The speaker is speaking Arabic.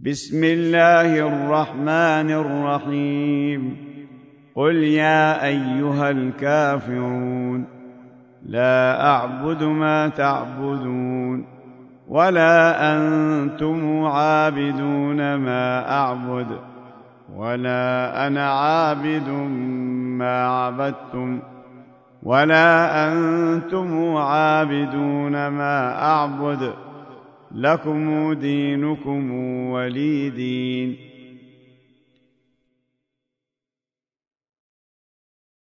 بسم الله الرحمن الرحيم قل يا أيها الكافرون لا أعبد ما تعبدون ولا أنتم عابدون ما أعبد ولا أنا عابد ما عبدتم ولا أنتم عابدون ما أعبد لكم دينكم ولي دين.